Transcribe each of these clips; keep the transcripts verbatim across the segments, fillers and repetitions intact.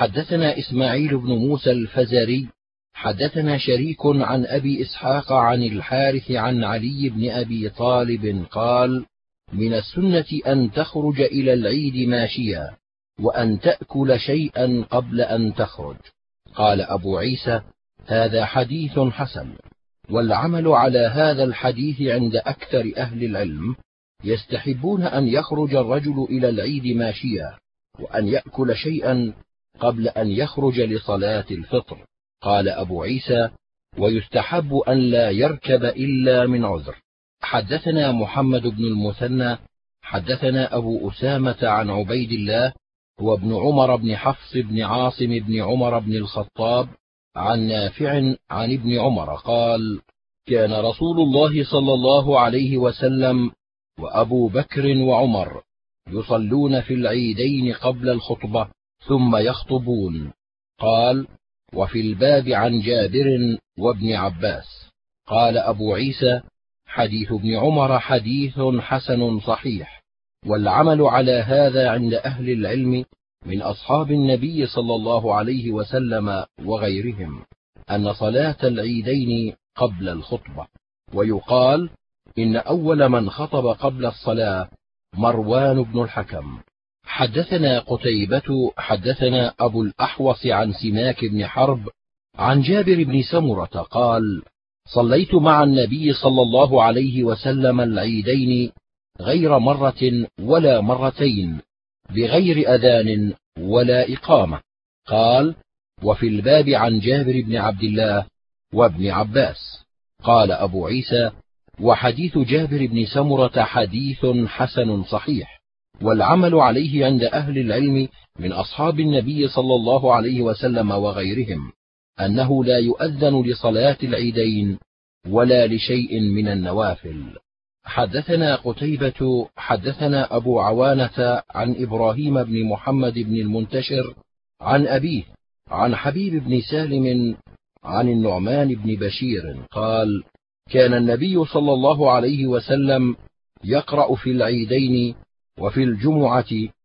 حدثنا إسماعيل بن موسى الفزاري حدثنا شريك عن أبي إسحاق عن الحارث عن علي بن أبي طالب قال: من السنة أن تخرج إلى العيد ماشيا، وأن تأكل شيئا قبل أن تخرج. قال أبو عيسى: هذا حديث حسن. والعمل على هذا الحديث عند أكثر أهل العلم، يستحبون أن يخرج الرجل إلى العيد ماشيا، وأن يأكل شيئا قبل أن يخرج لصلاة الفطر. قال أبو عيسى: ويستحب أن لا يركب إلا من عذر. حدثنا محمد بن المثنى حدثنا أبو أسامة عن عبيد الله وابن عمر بن حفص بن عاصم بن عمر بن الخطاب عن نافع عن ابن عمر قال: كان رسول الله صلى الله عليه وسلم وأبو بكر وعمر يصلون في العيدين قبل الخطبة ثم يخطبون. قال: وفي الباب عن جابر وابن عباس. قال أبو عيسى: حديث ابن عمر حديث حسن صحيح. والعمل على هذا عند أهل العلم من أصحاب النبي صلى الله عليه وسلم وغيرهم، أن صلاة العيدين قبل الخطبة. ويقال إن أول من خطب قبل الصلاة مروان بن الحكم. حدثنا قتيبة حدثنا أبو الأحوص عن سماك بن حرب عن جابر بن سمرة قال: صليت مع النبي صلى الله عليه وسلم العيدين غير مرة ولا مرتين، بغير أذان ولا إقامة. قال: وفي الباب عن جابر بن عبد الله وابن عباس. قال أبو عيسى: وحديث جابر بن سمرة حديث حسن صحيح. والعمل عليه عند أهل العلم من أصحاب النبي صلى الله عليه وسلم وغيرهم، أنه لا يؤذن لصلاة العيدين ولا لشيء من النوافل. حدثنا قتيبة حدثنا أبو عوانة عن إبراهيم بن محمد بن المنتشر عن أبيه عن حبيب بن سالم عن النعمان بن بشير قال: كان النبي صلى الله عليه وسلم يقرأ في العيدين وفي الجمعة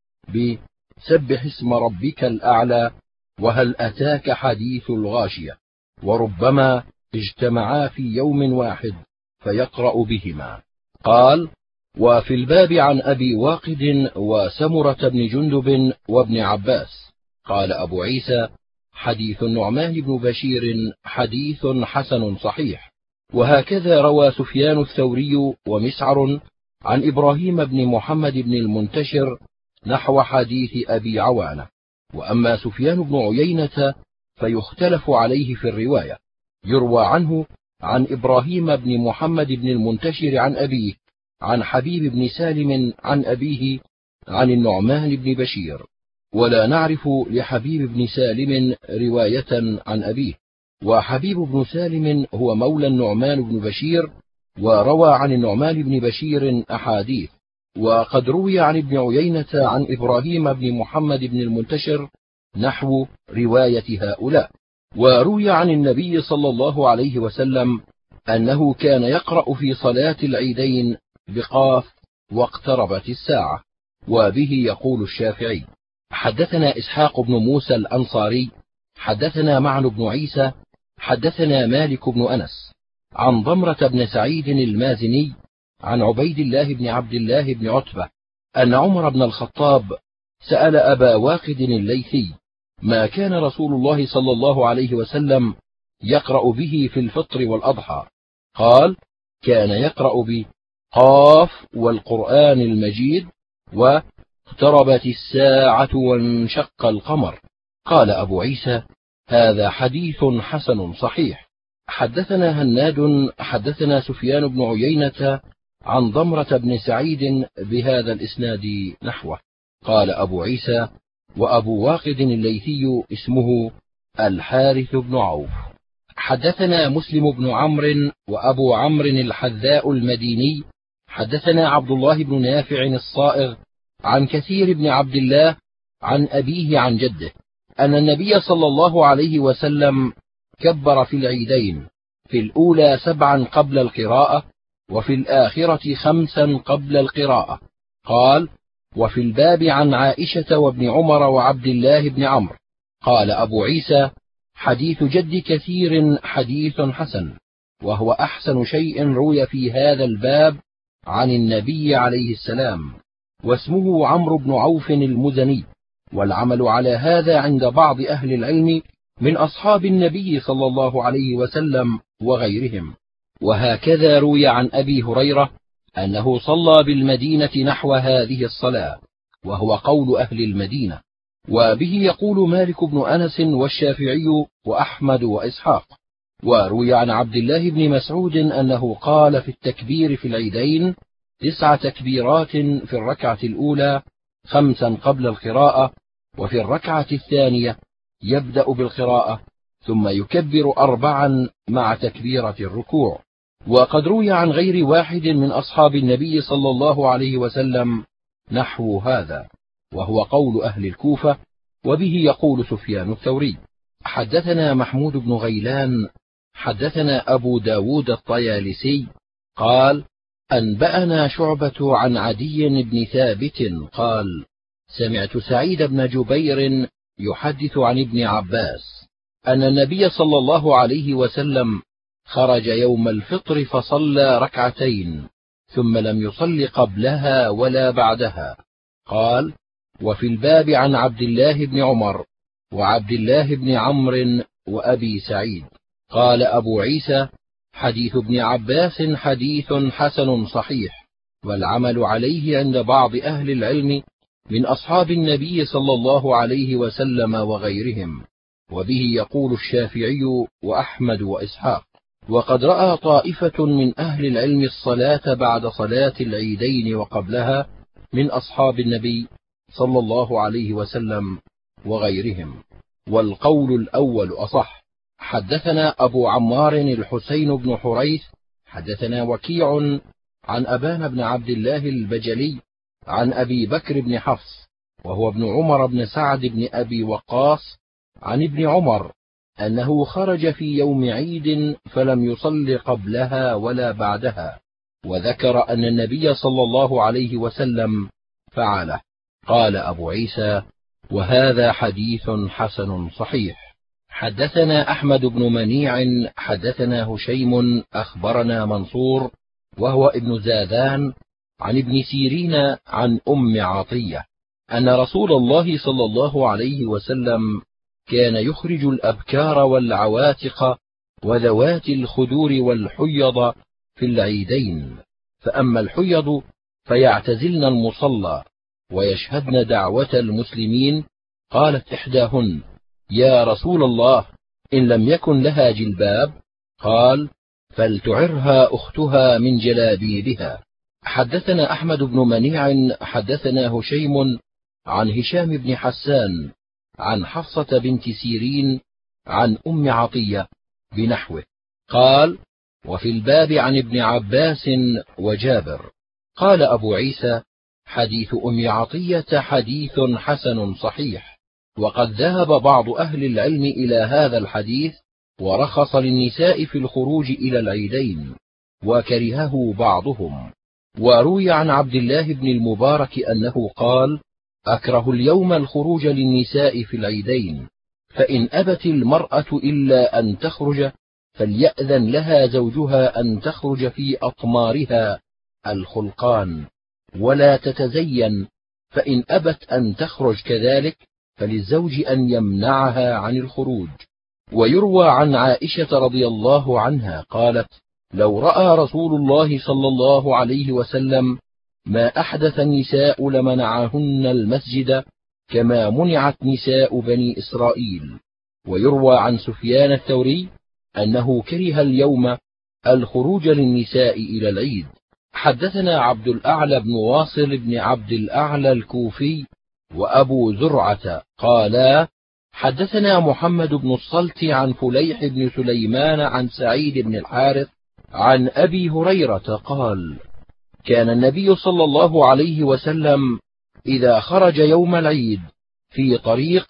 بسبح اسم ربك الأعلى وهل أتاك حديث الغاشية، وربما اجتمعا في يوم واحد فيقرأ بهما. قال: وفي الباب عن أبي واقد وسمرة بن جندب وابن عباس. قال أبو عيسى: حديث النعمان بن بشير حديث حسن صحيح. وهكذا روى سفيان الثوري ومسعر عن إبراهيم بن محمد بن المنتشر نحو حديث أبي عوانة. وأما سفيان بن عيينة فيختلف عليه في الرواية، يروى عنه عن إبراهيم بن محمد بن المنتشر عن أبيه عن حبيب بن سالم عن أبيه عن النعمان بن بشير، ولا نعرف لحبيب بن سالم رواية عن أبيه. وحبيب بن سالم هو مولى النعمان بن بشير، وروى عن النعمان بن بشير أحاديث. وقد روي عن ابن عيينة عن إبراهيم بن محمد بن المنتشر نحو رواية هؤلاء. وروي عن النبي صلى الله عليه وسلم أنه كان يقرأ في صلاة العيدين بقاف واقتربت الساعة، وبه يقول الشافعي. حدثنا إسحاق بن موسى الأنصاري حدثنا معن بن عيسى حدثنا مالك بن أنس عن ضمرة بن سعيد المازني عن عبيد الله بن عبد الله بن عتبة أن عمر بن الخطاب سأل أبا واقد الليثي ما كان رسول الله صلى الله عليه وسلم يقرأ به في الفطر والأضحى. قال: كان يقرأ بقاف والقرآن المجيد واقتربت الساعة وانشق القمر. قال أبو عيسى: هذا حديث حسن صحيح. حدثنا هناد حدثنا سفيان بن عيينة عن ضمرة بن سعيد بهذا الإسناد نحوه. قال أبو عيسى: وأبو واقد الليثي اسمه الحارث بن عوف. حدثنا مسلم بن عمرو وأبو عمرو الحذاء المديني حدثنا عبد الله بن نافع الصائغ عن كثير بن عبد الله عن أبيه عن جده أن النبي صلى الله عليه وسلم كبر في العيدين، في الأولى سبعا قبل القراءة، وفي الآخرة خمسا قبل القراءة. قال: وفي الباب عن عائشة وابن عمر وعبد الله بن عمرو قال أبو عيسى: حديث جد كثير حديث حسن، وهو أحسن شيء روي في هذا الباب عن النبي عليه السلام، واسمه عمرو بن عوف المزني، والعمل على هذا عند بعض أهل العلم من أصحاب النبي صلى الله عليه وسلم وغيرهم. وهكذا روي عن أبي هريرة أنه صلى بالمدينة نحو هذه الصلاة، وهو قول أهل المدينة، وبه يقول مالك بن أنس والشافعي وأحمد وإسحاق. وروي عن عبد الله بن مسعود أنه قال في التكبير في العيدين: تسع تكبيرات في الركعة الأولى، خمسا قبل القراءة، وفي الركعة الثانية يبدأ بالقراءة ثم يكبر أربعا مع تكبيرة الركوع. وقد روي عن غير واحد من أصحاب النبي صلى الله عليه وسلم نحو هذا، وهو قول أهل الكوفة، وبه يقول سفيان الثوري. حدثنا محمود بن غيلان حدثنا أبو داود الطيالسي قال: أنبأنا شعبة عن عدي بن ثابت قال: سمعت سعيد بن جبير يحدث عن ابن عباس أن النبي صلى الله عليه وسلم خرج يوم الفطر فصلى ركعتين ثم لم يصل قبلها ولا بعدها. قال: وفي الباب عن عبد الله بن عمر وعبد الله بن عمرو وأبي سعيد. قال أبو عيسى: حديث ابن عباس حديث حسن صحيح، والعمل عليه عند بعض أهل العلم من أصحاب النبي صلى الله عليه وسلم وغيرهم، وبه يقول الشافعي وأحمد وإسحاق. وقد رأى طائفة من أهل العلم الصلاة بعد صلاة العيدين وقبلها من أصحاب النبي صلى الله عليه وسلم وغيرهم، والقول الأول أصح. حدثنا أبو عمار الحسين بن حريث حدثنا وكيع عن أبان بن عبد الله البجلي عن أبي بكر بن حفص وهو ابن عمر بن سعد بن أبي وقاص عن ابن عمر أنه خرج في يوم عيد فلم يصل قبلها ولا بعدها، وذكر أن النبي صلى الله عليه وسلم فعله. قال أبو عيسى: وهذا حديث حسن صحيح. حدثنا أحمد بن منيع حدثنا هشيم أخبرنا منصور وهو ابن زادان عن ابن سيرين عن أم عطية أن رسول الله صلى الله عليه وسلم كان يخرج الأبكار والعواتق وذوات الخدور والحيض في العيدين، فأما الحيض فيعتزلن المصلى ويشهدن دعوة المسلمين. قالت إحداهن: يا رسول الله، إن لم يكن لها جلباب؟ قال: فلتعرها أختها من جلابيبها. حدثنا أحمد بن منيع حدثنا هشيم عن هشام بن حسان عن حفصة بنت سيرين عن أم عطية بنحوه. قال: وفي الباب عن ابن عباس وجابر. قال أبو عيسى: حديث أم عطية حديث حسن صحيح. وقد ذهب بعض أهل العلم إلى هذا الحديث ورخص للنساء في الخروج إلى العيدين، وكرهه بعضهم. وروي عن عبد الله بن المبارك أنه قال: أكره اليوم الخروج للنساء في العيدين، فإن أبت المرأة إلا أن تخرج فليأذن لها زوجها أن تخرج في أطمارها الخلقان ولا تتزين، فإن أبت أن تخرج كذلك فللزوج أن يمنعها عن الخروج. ويروى عن عائشة رضي الله عنها قالت: لو رأى رسول الله صلى الله عليه وسلم ما أحدث النساء لمنعهن المسجد كما منعت نساء بني إسرائيل. ويروى عن سفيان الثوري أنه كره اليوم الخروج للنساء إلى العيد. حدثنا عبد الأعلى بن واصل بن عبد الأعلى الكوفي وأبو زرعة قالا: حدثنا محمد بن الصلت عن فليح بن سليمان عن سعيد بن الحارث عن أبي هريرة قال: كان النبي صلى الله عليه وسلم إذا خرج يوم العيد في طريق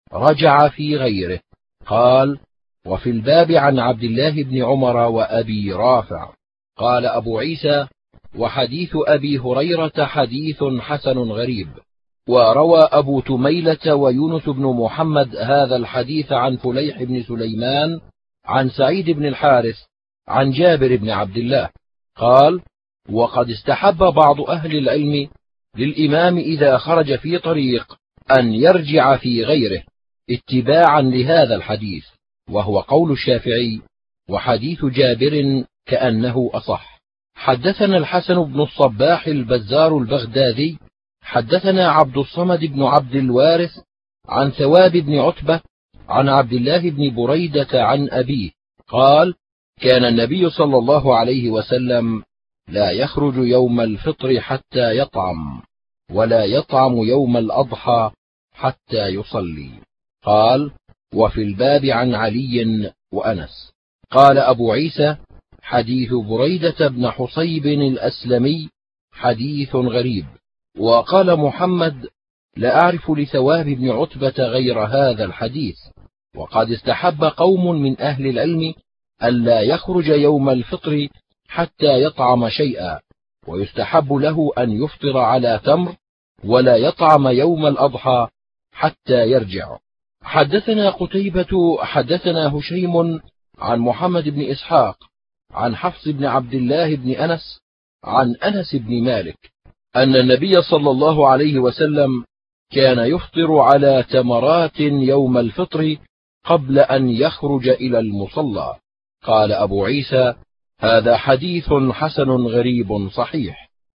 رجع في غيره. قال: وفي الباب عن عبد الله بن عمر وأبي رافع. قال أبو عيسى: وحديث أبي هريرة حديث حسن غريب. وروى أبو تميلة ويونس بن محمد هذا الحديث عن فليح بن سليمان عن سعيد بن الحارث عن جابر بن عبد الله قال: وقد استحب بعض أهل العلم للإمام إذا خرج في طريق أن يرجع في غيره اتباعا لهذا الحديث، وهو قول الشافعي، وحديث جابر كأنه أصح. حدثنا الحسن بن الصباح البزار البغدادي حدثنا عبد الصمد بن عبد الوارث عن ثواب بن عتبة عن عبد الله بن بريدة عن أبيه قال: كان النبي صلى الله عليه وسلم لا يخرج يوم الفطر حتى يطعم، ولا يطعم يوم الأضحى حتى يصلي. قال: وفي الباب عن علي وأنس. قال أبو عيسى: حديث بريدة بن حصيب الأسلمي حديث غريب. وقال محمد: لا أعرف لثواب بن عتبة غير هذا الحديث. وقد استحب قوم من أهل العلم ألا يخرج يوم الفطر حتى يطعم شيئا، ويستحب له أن يفطر على تمر، ولا يطعم يوم الأضحى حتى يرجع. حدثنا قتيبة حدثنا هشيم عن محمد بن إسحاق عن حفص بن عبد الله بن أنس عن أنس بن مالك أن النبي صلى الله عليه وسلم كان يفطر على تمرات يوم الفطر قبل أن يخرج إلى المصلى. قال أبو عيسى: هذا حديث حسن غريب صحيح.